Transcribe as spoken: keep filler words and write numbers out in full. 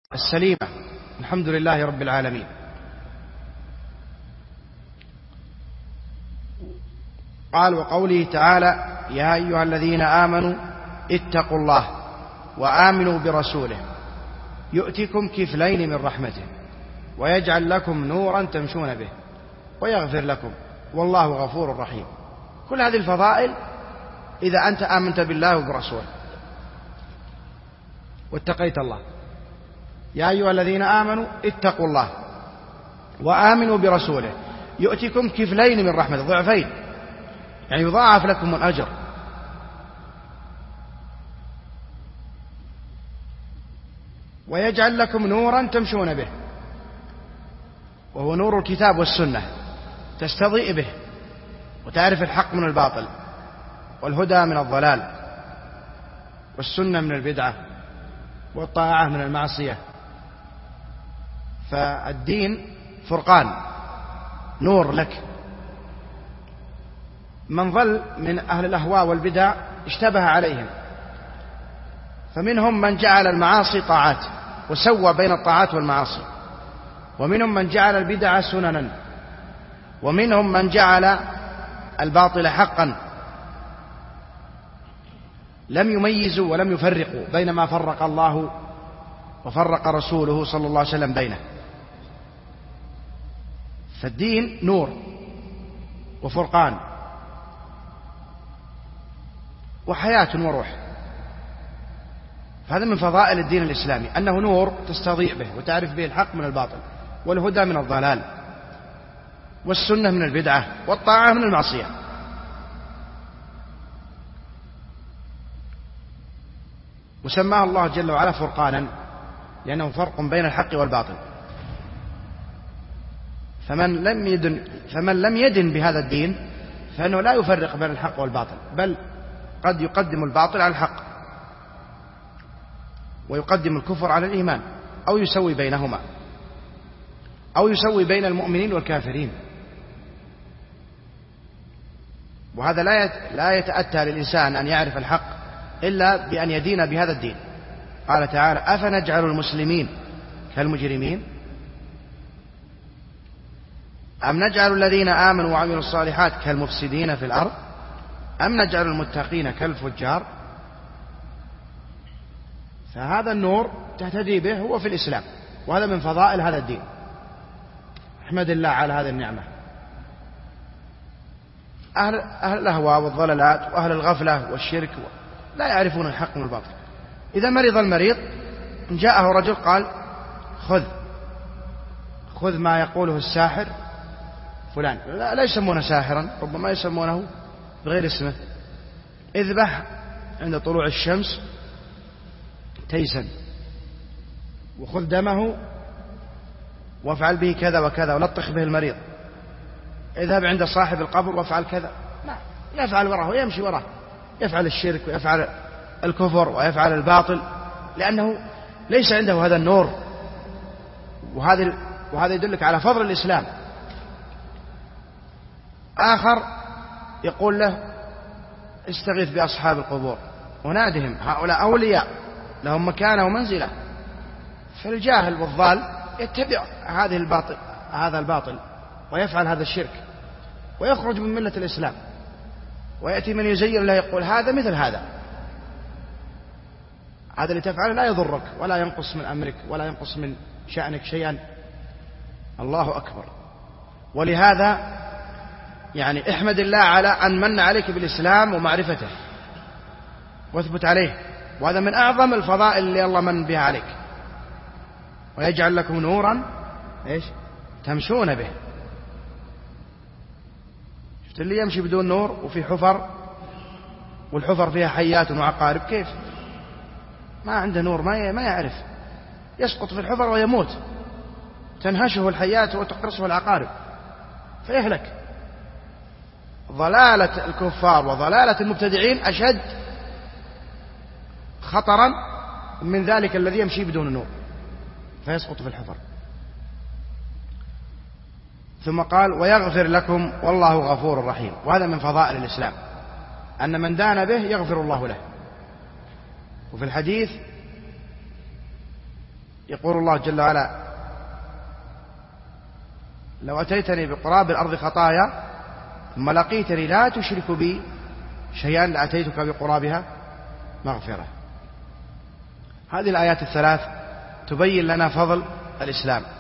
السليمة. الحمد لله رب العالمين. قال وقوله تعالى يا أيها الذين آمنوا اتقوا الله وآمنوا برسوله يؤتكم كفلين من رحمته ويجعل لكم نورا تمشون به ويغفر لكم والله غفور رحيم. كل هذه الفضائل إذا أنت آمنت بالله وبرسوله واتقيت الله. يا أيها الذين آمنوا اتقوا الله وآمنوا برسوله يؤتكم كفلين من رحمته، ضعفين، يعني يضاعف لكم الأجر. ويجعل لكم نورا تمشون به، وهو نور الكتاب والسنة، تستضيء به وتعرف الحق من الباطل والهدى من الضلال والسنة من البدعة والطاعة من المعصية. فالدين فرقان، نور لك. من ظل من أهل الأهواء والبدع اشتبه عليهم، فمنهم من جعل المعاصي طاعات وسوى بين الطاعات والمعاصي، ومنهم من جعل البدع سننا، ومنهم من جعل الباطل حقا، لم يميزوا ولم يفرقوا بين ما فرق الله وفرق رسوله صلى الله عليه وسلم بينه. فالدين نور وفرقان وحياة وروح. فهذا من فضائل الدين الإسلامي، أنه نور تستضيء به وتعرف به الحق من الباطل والهدى من الضلال والسنة من البدعة والطاعة من المعصية. وسماه الله جل وعلا فرقانا لأنه فرق بين الحق والباطل. فمن لم يدن, فمن لم يدن بهذا الدين فإنه لا يفرق بين الحق والباطل، بل قد يقدم الباطل على الحق ويقدم الكفر على الإيمان، أو يسوي بينهما، أو يسوي بين المؤمنين والكافرين. وهذا لا يتأتى للإنسان أن يعرف الحق إلا بأن يدين بهذا الدين. قال تعالى أفنجعل المسلمين كالمجرمين أم نجعل الذين آمنوا وعملوا الصالحات كالمفسدين في الأرض أم نجعل المتقين كالفجار. فهذا النور تهتدي به هو في الإسلام، وهذا من فضائل هذا الدين. احمد الله على هذه النعمة. أهل, أهل الأهواء والضلالات وأهل الغفلة والشرك لا يعرفون الحق من الباطل. إذا مرض المريض جاءه رجل قال خذ خذ ما يقوله الساحر فلان، لا, لا يسمونه ساحرا، ربما يسمونه بغير اسمه، اذبح عند طلوع الشمس تيسا وخذ دمه وافعل به كذا وكذا ولطخ به المريض، اذهب عند صاحب القبر وافعل كذا. لا، يفعل وراه ويمشي وراه، يفعل الشرك ويفعل الكفر ويفعل الباطل، لأنه ليس عنده هذا النور. وهذا وهذا يدلك على فضل الإسلام. آخر يقول له استغيث بأصحاب القبور ونادهم، هؤلاء أولياء لهم مكانة ومنزلة. فالجاهل والضال يتبع هذه الباطل هذا الباطل ويفعل هذا الشرك ويخرج من ملة الإسلام، ويأتي من يزين له يقول هذا مثل هذا، هذا اللي تفعله لا يضرك ولا ينقص من أمرك ولا ينقص من شأنك شيئا. الله أكبر. ولهذا يعني احمد الله على أن من عليك بالإسلام ومعرفته واثبت عليه، وهذا من أعظم الفضائل اللي الله من بها عليك. ويجعل لكم نورا إيش تمشون به. شفت اللي يمشي بدون نور وفي حفر، والحفر فيها حيات وعقارب، كيف ما عنده نور؟ ما ما يعرف، يسقط في الحفر ويموت، تنهشه الحيات وتقرصه العقارب فيهلك. ضلالة الكفار وضلالة المبتدعين أشد خطرا من ذلك الذي يمشي بدون نور فيسقط في الحفر. ثم قال ويغفر لكم والله غفور رحيم. وهذا من فضائل الإسلام، أن من دان به يغفر الله له. وفي الحديث يقول الله جل وعلا: لو أتيتني بقراب الأرض خطايا ثم لقيتني لا تشرك بي شيئا لأتيتك بقرابها مغفرة. هذه الآيات الثلاث تبين لنا فضل الإسلام.